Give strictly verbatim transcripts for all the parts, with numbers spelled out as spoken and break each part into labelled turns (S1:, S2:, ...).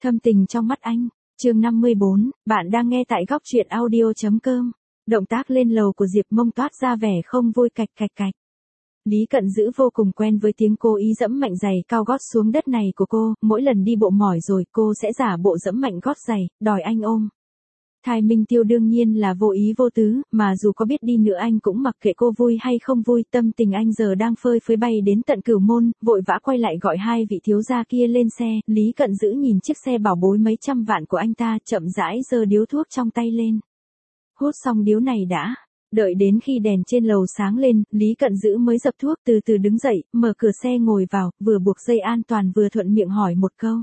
S1: Thâm tình trong mắt anh. Chương năm mươi bốn, bạn đang nghe tại góc truyện audio chấm com. Động tác lên lầu của Diệp Mông toát ra vẻ không vui cạch cạch cạch. Lý Cận Dữ vô cùng quen với tiếng cô ý dẫm mạnh giày cao gót xuống đất này của cô, mỗi lần đi bộ mỏi rồi cô sẽ giả bộ dẫm mạnh gót giày, đòi anh ôm. Thái Minh Tiêu đương nhiên là vô ý vô tứ, mà dù có biết đi nữa anh cũng mặc kệ cô vui hay không vui, tâm tình anh giờ đang phơi phới bay đến tận Cửu Môn, vội vã quay lại gọi hai vị thiếu gia kia lên xe. Lý Cận Dữ nhìn chiếc xe bảo bối mấy trăm vạn của anh ta, chậm rãi giơ điếu thuốc trong tay lên. Hút xong điếu này đã. Đợi đến khi đèn trên lầu sáng lên, Lý Cận Dữ mới dập thuốc, từ từ đứng dậy, mở cửa xe ngồi vào, vừa buộc dây an toàn vừa thuận miệng hỏi một câu.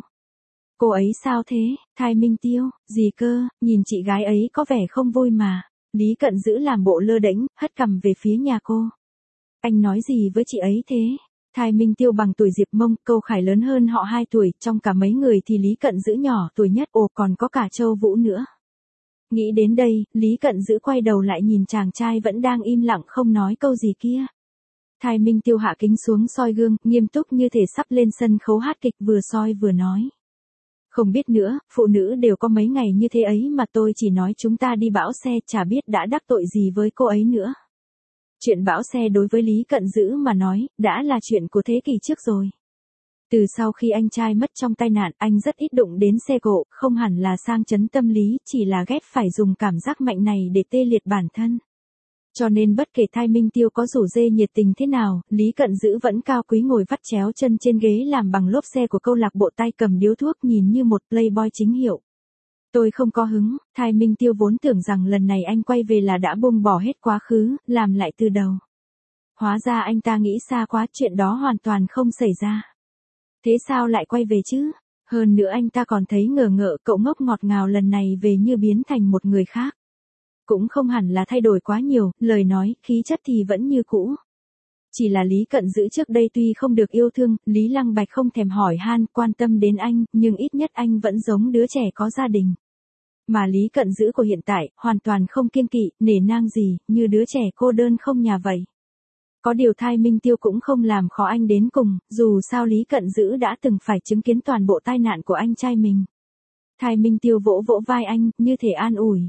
S1: Cô ấy sao thế, Thái Minh Tiêu, gì cơ, nhìn chị gái ấy có vẻ không vui mà. Lý Cận Dữ làm bộ lơ đễnh, hất cằm về phía nhà cô. Anh nói gì với chị ấy thế? Thái Minh Tiêu bằng tuổi Diệp Mông, Câu Khải lớn hơn họ hai tuổi, trong cả mấy người thì Lý Cận Dữ nhỏ tuổi nhất, ồ còn có cả Châu Vũ nữa. Nghĩ đến đây, Lý Cận Dữ quay đầu lại nhìn chàng trai vẫn đang im lặng không nói câu gì kia. Thái Minh Tiêu hạ kính xuống soi gương, nghiêm túc như thể sắp lên sân khấu hát kịch, vừa soi vừa nói. Không biết nữa, phụ nữ đều có mấy ngày như thế ấy mà tôi chỉ nói chúng ta đi bão xe, chả biết đã đắc tội gì với cô ấy nữa. Chuyện bão xe đối với Lý Cận Dữ mà nói, đã là chuyện của thế kỷ trước rồi. Từ sau khi anh trai mất trong tai nạn, anh rất ít đụng đến xe cộ, không hẳn là sang chấn tâm lý, chỉ là ghét phải dùng cảm giác mạnh này để tê liệt bản thân. Cho nên bất kể Thái Minh Tiêu có rủ dê nhiệt tình thế nào, Lý Cận Dữ vẫn cao quý ngồi vắt chéo chân trên ghế làm bằng lốp xe của câu lạc bộ, tay cầm điếu thuốc nhìn như một playboy chính hiệu. Tôi không có hứng, Thái Minh Tiêu vốn tưởng rằng lần này anh quay về là đã buông bỏ hết quá khứ, làm lại từ đầu. Hóa ra anh ta nghĩ xa quá, chuyện đó hoàn toàn không xảy ra. Thế sao lại quay về chứ? Hơn nữa anh ta còn thấy ngờ ngợ, cậu ngốc ngọt ngào lần này về như biến thành một người khác. Cũng không hẳn là thay đổi quá nhiều, lời nói, khí chất thì vẫn như cũ. Chỉ là Lý Cận Dữ trước đây tuy không được yêu thương, Lý Lăng Bạch không thèm hỏi han, quan tâm đến anh, nhưng ít nhất anh vẫn giống đứa trẻ có gia đình. Mà Lý Cận Dữ của hiện tại, hoàn toàn không kiêng kỵ, nể nang gì, như đứa trẻ cô đơn không nhà vậy. Có điều Thái Minh Tiêu cũng không làm khó anh đến cùng, dù sao Lý Cận Dữ đã từng phải chứng kiến toàn bộ tai nạn của anh trai mình. Thái Minh Tiêu vỗ vỗ vai anh, như thể an ủi.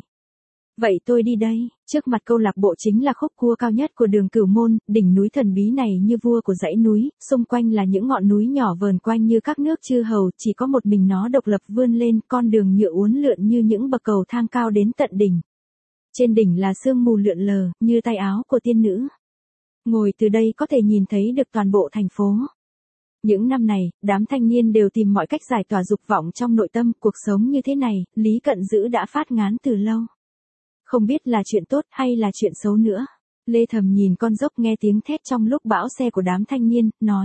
S1: Vậy tôi đi đây. Trước mặt câu lạc bộ chính là khúc cua cao nhất của đường Cửu Môn, đỉnh núi thần bí này như vua của dãy núi, xung quanh là những ngọn núi nhỏ vờn quanh như các nước chư hầu, chỉ có một mình nó độc lập vươn lên, con đường nhựa uốn lượn như những bậc cầu thang cao đến tận đỉnh. Trên đỉnh là sương mù lượn lờ, như tay áo của tiên nữ. Ngồi từ đây có thể nhìn thấy được toàn bộ thành phố. Những năm này, đám thanh niên đều tìm mọi cách giải tỏa dục vọng trong nội tâm, cuộc sống như thế này, Lý Cận Dữ đã phát ngán từ lâu. Không biết là chuyện tốt hay là chuyện xấu nữa. Lê Thầm nhìn con dốc nghe tiếng thét trong lúc bão xe của đám thanh niên, nói.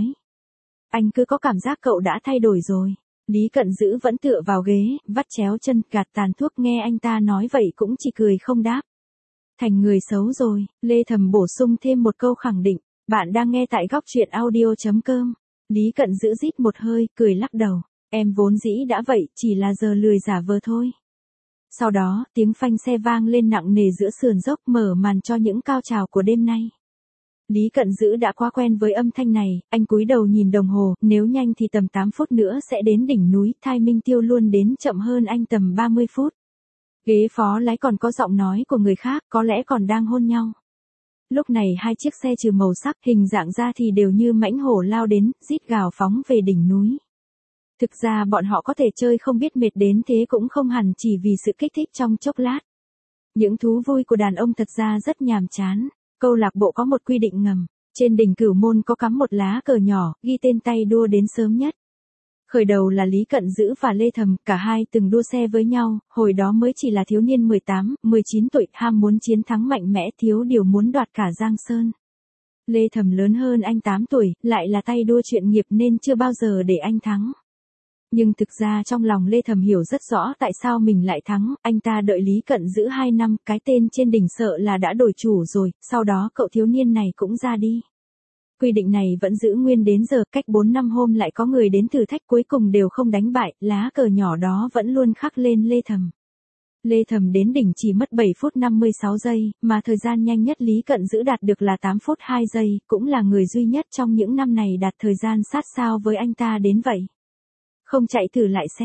S1: Anh cứ có cảm giác cậu đã thay đổi rồi. Lý Cận Dữ vẫn tựa vào ghế, vắt chéo chân, gạt tàn thuốc, nghe anh ta nói vậy cũng chỉ cười không đáp. Thành người xấu rồi, Lê Thầm bổ sung thêm một câu khẳng định. Bạn đang nghe tại góc truyện audio chấm com. Lý Cận Dữ rít một hơi, cười lắc đầu. Em vốn dĩ đã vậy, chỉ là giờ lười giả vờ thôi. Sau đó, tiếng phanh xe vang lên nặng nề giữa sườn dốc, mở màn cho những cao trào của đêm nay. Lý Cận Dữ đã quá quen với âm thanh này, anh cúi đầu nhìn đồng hồ, nếu nhanh thì tầm tám phút nữa sẽ đến đỉnh núi, Thái Minh Tiêu luôn đến chậm hơn anh tầm ba mươi phút. Ghế phó lái còn có giọng nói của người khác, có lẽ còn đang hôn nhau. Lúc này hai chiếc xe trừ màu sắc, hình dạng ra thì đều như mãnh hổ lao đến, rít gào phóng về đỉnh núi. Thực ra bọn họ có thể chơi không biết mệt đến thế cũng không hẳn chỉ vì sự kích thích trong chốc lát. Những thú vui của đàn ông thật ra rất nhàm chán. Câu lạc bộ có một quy định ngầm. Trên đỉnh Cửu Môn có cắm một lá cờ nhỏ, ghi tên tay đua đến sớm nhất. Khởi đầu là Lý Cận Dữ và Lê Thầm, cả hai từng đua xe với nhau, hồi đó mới chỉ là thiếu niên mười tám, mười chín tuổi, ham muốn chiến thắng mạnh mẽ, thiếu điều muốn đoạt cả Giang Sơn. Lê Thầm lớn hơn anh tám tuổi, lại là tay đua chuyên nghiệp nên chưa bao giờ để anh thắng. Nhưng thực ra trong lòng Lê Thầm hiểu rất rõ tại sao mình lại thắng, anh ta đợi Lý Cận Dữ hai năm, cái tên trên đỉnh sợ là đã đổi chủ rồi, sau đó cậu thiếu niên này cũng ra đi. Quy định này vẫn giữ nguyên đến giờ, cách bốn năm hôm lại có người đến thử thách cuối cùng đều không đánh bại, lá cờ nhỏ đó vẫn luôn khắc lên Lê Thầm. Lê Thầm đến đỉnh chỉ mất bảy phút năm mươi sáu giây, mà thời gian nhanh nhất Lý Cận Dữ đạt được là tám phút hai giây, cũng là người duy nhất trong những năm này đạt thời gian sát sao với anh ta đến vậy. Không chạy thử lại xem.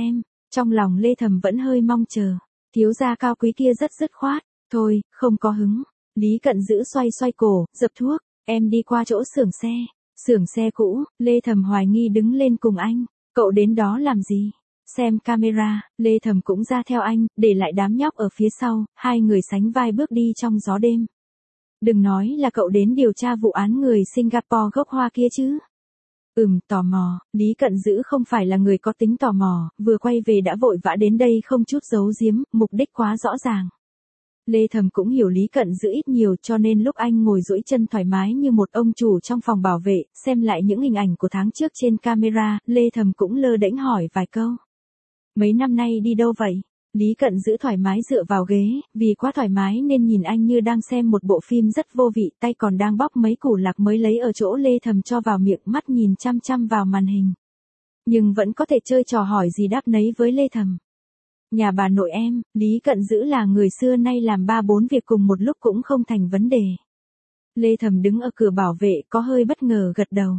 S1: Trong lòng Lê Thầm vẫn hơi mong chờ. Thiếu gia cao quý kia rất dứt khoát. Thôi, không có hứng. Lý Cận Dữ xoay xoay cổ, dập thuốc. Em đi qua chỗ xưởng xe. Xưởng xe cũ, Lê Thầm hoài nghi đứng lên cùng anh. Cậu đến đó làm gì? Xem camera, Lê Thầm cũng ra theo anh, để lại đám nhóc ở phía sau, hai người sánh vai bước đi trong gió đêm. Đừng nói là cậu đến điều tra vụ án người Singapore gốc Hoa kia chứ. Ừm, tò mò, Lý Cận Dữ không phải là người có tính tò mò, vừa quay về đã vội vã đến đây không chút giấu giếm, mục đích quá rõ ràng. Lê Thầm cũng hiểu Lý Cận Dữ ít nhiều cho nên lúc anh ngồi duỗi chân thoải mái như một ông chủ trong phòng bảo vệ, xem lại những hình ảnh của tháng trước trên camera, Lê Thầm cũng lơ đễnh hỏi vài câu. Mấy năm nay đi đâu vậy? Lý Cận Dữ thoải mái dựa vào ghế, vì quá thoải mái nên nhìn anh như đang xem một bộ phim rất vô vị, tay còn đang bóc mấy củ lạc mới lấy ở chỗ Lê Thầm cho vào miệng, mắt nhìn chăm chăm vào màn hình. Nhưng vẫn có thể chơi trò hỏi gì đáp nấy với Lê Thầm. Nhà bà nội em, Lý Cận Dữ là người xưa nay làm ba bốn việc cùng một lúc cũng không thành vấn đề. Lê Thầm đứng ở cửa bảo vệ có hơi bất ngờ gật đầu.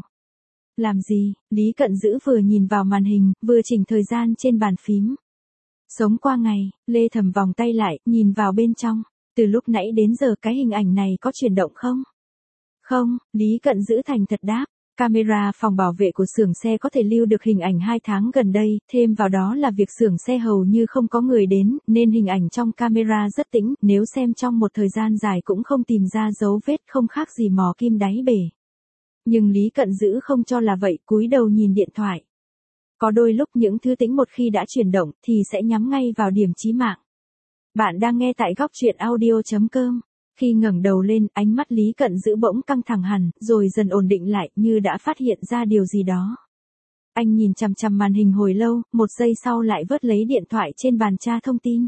S1: Làm gì? Lý Cận Dữ vừa nhìn vào màn hình, vừa chỉnh thời gian trên bàn phím. Sống qua ngày, Lê Thầm vòng tay lại, nhìn vào bên trong. Từ lúc nãy đến giờ cái hình ảnh này có chuyển động không? Không, Lý Cận Dữ thành thật đáp. Camera phòng bảo vệ của xưởng xe có thể lưu được hình ảnh hai tháng gần đây, thêm vào đó là việc xưởng xe hầu như không có người đến, nên hình ảnh trong camera rất tĩnh, nếu xem trong một thời gian dài cũng không tìm ra dấu vết, không khác gì mò kim đáy bể. Nhưng Lý Cận Dữ không cho là vậy, cúi đầu nhìn điện thoại. Có đôi lúc những thứ tĩnh một khi đã chuyển động thì sẽ nhắm ngay vào điểm chí mạng. Bạn đang nghe tại góc truyện audio chấm com. Khi ngẩng đầu lên, ánh mắt Lý Cận Dữ bỗng căng thẳng hẳn, rồi dần ổn định lại, như đã phát hiện ra điều gì đó. Anh nhìn chằm chằm màn hình hồi lâu, một giây sau lại vớt lấy điện thoại trên bàn tra thông tin.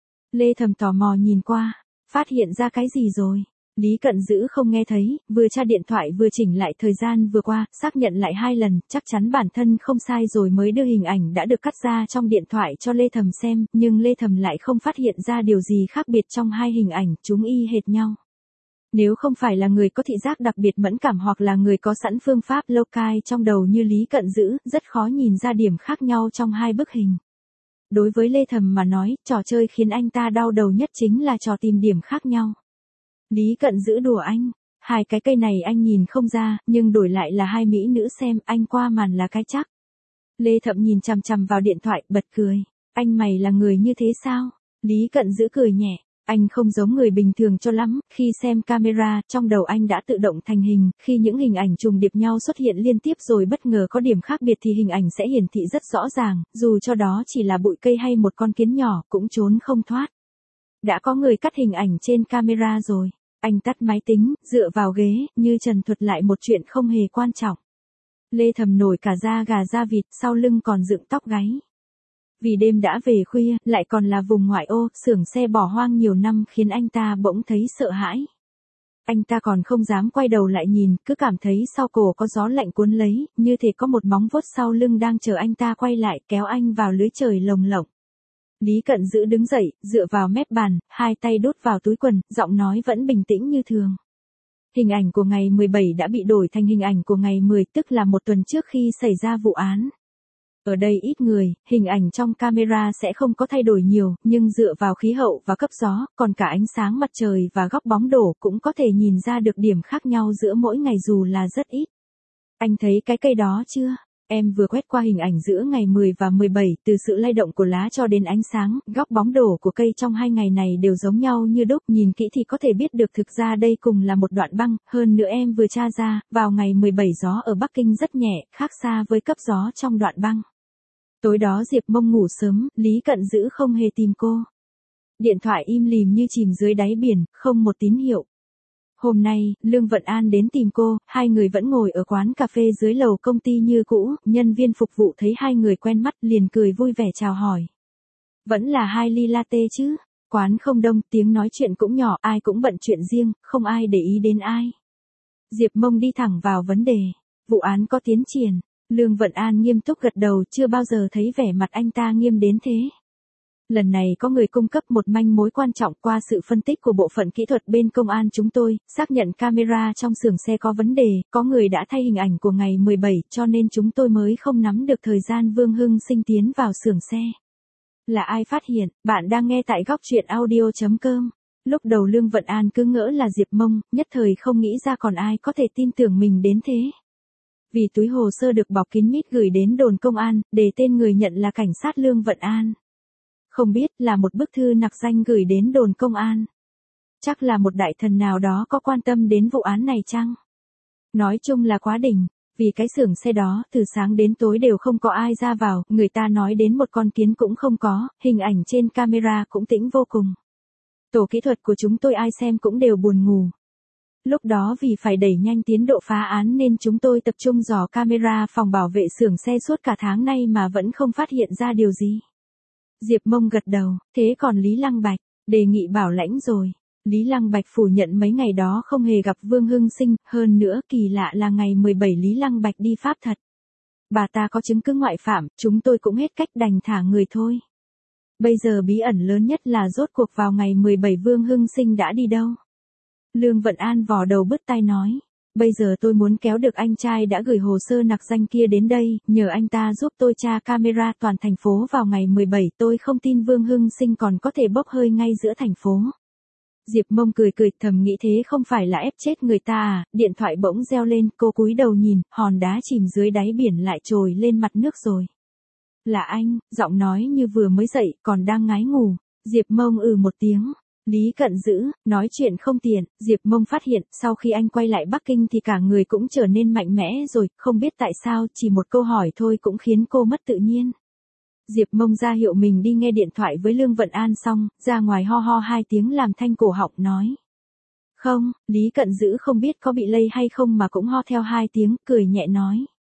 S1: Lê Thầm tò mò nhìn qua, phát hiện ra cái gì rồi? Lý Cận Dữ không nghe thấy, vừa tra điện thoại vừa chỉnh lại thời gian vừa qua, xác nhận lại hai lần, chắc chắn bản thân không sai rồi mới đưa hình ảnh đã được cắt ra trong điện thoại cho Lê Thầm xem, nhưng Lê Thầm lại không phát hiện ra điều gì khác biệt trong hai hình ảnh, chúng y hệt nhau. Nếu không phải là người có thị giác đặc biệt mẫn cảm hoặc là người có sẵn phương pháp loci trong đầu như Lý Cận Dữ, rất khó nhìn ra điểm khác nhau trong hai bức hình. Đối với Lê Thầm mà nói, trò chơi khiến anh ta đau đầu nhất chính là trò tìm điểm khác nhau. Lý Cận Dữ đùa anh, hai cái cây này anh nhìn không ra, nhưng đổi lại là hai mỹ nữ xem, anh qua màn là cái chắc. Lê Thậm nhìn chằm chằm vào điện thoại, bật cười. Anh mày là người như thế sao? Lý Cận Dữ cười nhẹ. Anh không giống người bình thường cho lắm, khi xem camera, trong đầu anh đã tự động thành hình, khi những hình ảnh trùng điệp nhau xuất hiện liên tiếp rồi bất ngờ có điểm khác biệt thì hình ảnh sẽ hiển thị rất rõ ràng, dù cho đó chỉ là bụi cây hay một con kiến nhỏ, cũng trốn không thoát. Đã có người cắt hình ảnh trên camera rồi. Anh tắt máy tính, dựa vào ghế, như trần thuật lại một chuyện không hề quan trọng. Lê Thầm nổi cả da gà da vịt, sau lưng còn dựng tóc gáy. Vì đêm đã về khuya, lại còn là vùng ngoại ô, xưởng xe bỏ hoang nhiều năm khiến anh ta bỗng thấy sợ hãi. Anh ta còn không dám quay đầu lại nhìn, cứ cảm thấy sau cổ có gió lạnh cuốn lấy, như thể có một móng vuốt sau lưng đang chờ anh ta quay lại, kéo anh vào lưới trời lồng lộng. Lý Cận Dữ đứng dậy, dựa vào mép bàn, hai tay đút vào túi quần, giọng nói vẫn bình tĩnh như thường. Hình ảnh của ngày mười bảy đã bị đổi thành hình ảnh của ngày mười, tức là một tuần trước khi xảy ra vụ án. Ở đây ít người, hình ảnh trong camera sẽ không có thay đổi nhiều, nhưng dựa vào khí hậu và cấp gió, còn cả ánh sáng mặt trời và góc bóng đổ cũng có thể nhìn ra được điểm khác nhau giữa mỗi ngày dù là rất ít. Anh thấy cái cây đó chưa? Em vừa quét qua hình ảnh giữa ngày mười và mười bảy, từ sự lay động của lá cho đến ánh sáng, góc bóng đổ của cây trong hai ngày này đều giống nhau như đúc, nhìn kỹ thì có thể biết được thực ra đây cùng là một đoạn băng, hơn nữa em vừa tra ra, vào ngày mười bảy gió ở Bắc Kinh rất nhẹ, khác xa với cấp gió trong đoạn băng. Tối đó Diệp Mông ngủ sớm, Lý Cận Dữ không hề tìm cô. Điện thoại im lìm như chìm dưới đáy biển, không một tín hiệu. Hôm nay, Lương Vận An đến tìm cô, hai người vẫn ngồi ở quán cà phê dưới lầu công ty như cũ, nhân viên phục vụ thấy hai người quen mắt liền cười vui vẻ chào hỏi. Vẫn là hai ly latte chứ, quán không đông, tiếng nói chuyện cũng nhỏ, ai cũng bận chuyện riêng, không ai để ý đến ai. Diệp Mông đi thẳng vào vấn đề, vụ án có tiến triển, Lương Vận An nghiêm túc gật đầu, chưa bao giờ thấy vẻ mặt anh ta nghiêm đến thế. Lần này có người cung cấp một manh mối quan trọng qua sự phân tích của bộ phận kỹ thuật bên công an chúng tôi, xác nhận camera trong xưởng xe có vấn đề, có người đã thay hình ảnh của ngày mười bảy cho nên chúng tôi mới không nắm được thời gian Vương Hưng Sinh tiến vào xưởng xe. Là ai phát hiện, bạn đang nghe tại góc chuyện audio.com. Lúc đầu Lương Vận An cứ ngỡ là Diệp Mông, nhất thời không nghĩ ra còn ai có thể tin tưởng mình đến thế. Vì túi hồ sơ được bọc kín mít gửi đến đồn công an, để tên người nhận là cảnh sát Lương Vận An. Không biết là một bức thư nặc danh gửi đến đồn công an. Chắc là một đại thần nào đó có quan tâm đến vụ án này chăng? Nói chung là quá đỉnh, vì cái xưởng xe đó từ sáng đến tối đều không có ai ra vào, người ta nói đến một con kiến cũng không có, hình ảnh trên camera cũng tĩnh vô cùng. Tổ kỹ thuật của chúng tôi ai xem cũng đều buồn ngủ. Lúc đó vì phải đẩy nhanh tiến độ phá án nên chúng tôi tập trung dò camera phòng bảo vệ xưởng xe suốt cả tháng nay mà vẫn không phát hiện ra điều gì. Diệp Mông gật đầu, thế còn Lý Lăng Bạch, đề nghị bảo lãnh rồi. Lý Lăng Bạch phủ nhận mấy ngày đó không hề gặp Vương Hưng Sinh, hơn nữa kỳ lạ là ngày mười bảy Lý Lăng Bạch đi Pháp thật. Bà ta có chứng cứ ngoại phạm, chúng tôi cũng hết cách đành thả người thôi. Bây giờ bí ẩn lớn nhất là rốt cuộc vào ngày mười bảy Vương Hưng Sinh đã đi đâu. Lương Vận An vò đầu bứt tai nói, bây giờ tôi muốn kéo được anh trai đã gửi hồ sơ nặc danh kia đến đây, nhờ anh ta giúp tôi tra camera toàn thành phố vào ngày mười bảy, tôi không tin Vương Hưng Sinh còn có thể bốc hơi ngay giữa thành phố. Diệp Mông cười cười thầm nghĩ thế không phải là ép chết người ta à, điện thoại bỗng reo lên, cô cúi đầu nhìn, hòn đá chìm dưới đáy biển lại trồi lên mặt nước rồi. Là anh, giọng nói như vừa mới dậy, còn đang ngái ngủ. Diệp Mông ừ một tiếng. Lý Cận Dữ, nói chuyện không tiện, Diệp Mông phát hiện, sau khi anh quay lại Bắc Kinh thì cả người cũng trở nên mạnh mẽ rồi, không biết tại sao, chỉ một câu hỏi thôi cũng khiến cô mất tự nhiên. Diệp Mông ra hiệu mình đi nghe điện thoại với Lương Vận An xong, ra ngoài ho ho hai tiếng làm thanh cổ họng nói. Không, Lý Cận Dữ không biết có bị lây hay không mà cũng ho theo hai tiếng, cười nhẹ nói.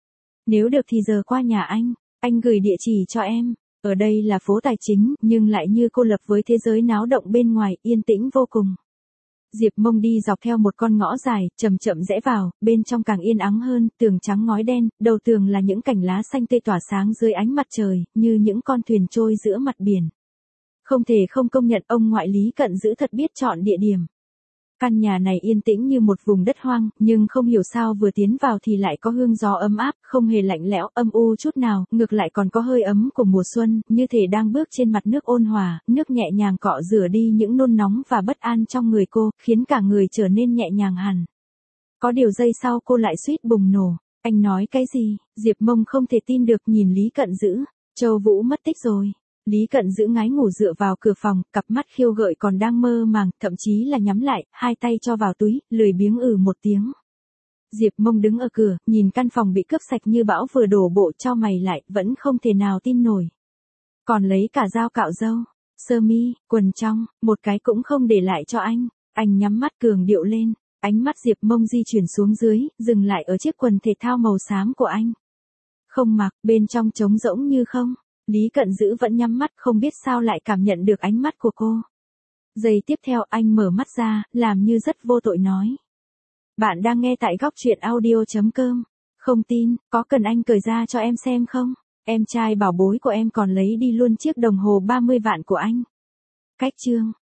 S1: Nếu được thì giờ qua nhà anh, anh gửi địa chỉ cho em. Ở đây là phố tài chính, nhưng lại như cô lập với thế giới náo động bên ngoài, yên tĩnh vô cùng. Diệp Mông đi dọc theo một con ngõ dài, chậm chậm rẽ vào, bên trong càng yên ắng hơn, tường trắng ngói đen, đầu tường là những cành lá xanh tươi tỏa sáng dưới ánh mặt trời, như những con thuyền trôi giữa mặt biển. Không thể không công nhận ông ngoại Lý Cận Dữ thật biết chọn địa điểm. Căn nhà này yên tĩnh như một vùng đất hoang, nhưng không hiểu sao vừa tiến vào thì lại có hương gió ấm áp, không hề lạnh lẽo, âm u chút nào, ngược lại còn có hơi ấm của mùa xuân, như thể đang bước trên mặt nước ôn hòa, nước nhẹ nhàng cọ rửa đi những nôn nóng và bất an trong người cô, khiến cả người trở nên nhẹ nhàng hẳn. Có điều giây sau cô lại suýt bùng nổ. Anh nói cái gì? Diệp Mông không thể tin được nhìn Lý Cận Dữ. Châu Vũ mất tích rồi. Lý Cận Dữ ngái ngủ dựa vào cửa phòng, cặp mắt khiêu gợi còn đang mơ màng, thậm chí là nhắm lại, hai tay cho vào túi, lười biếng ừ một tiếng. Diệp Mông đứng ở cửa, nhìn căn phòng bị cướp sạch như bão vừa đổ bộ cho mày lại, vẫn không thể nào tin nổi. Còn lấy cả dao cạo râu, sơ mi, quần trong, một cái cũng không để lại cho anh. Anh nhắm mắt cường điệu lên, ánh mắt Diệp Mông di chuyển xuống dưới, dừng lại ở chiếc quần thể thao màu xám của anh. Không mặc, bên trong trống rỗng như không. Lý Cận Dữ vẫn nhắm mắt không biết sao lại cảm nhận được ánh mắt của cô. Giây tiếp theo anh mở mắt ra, làm như rất vô tội nói. Bạn đang nghe tại góc chuyện audio.com. Không tin, có cần anh cởi ra cho em xem không? Em trai bảo bối của em còn lấy đi luôn chiếc đồng hồ ba mươi vạn của anh. Cách chương.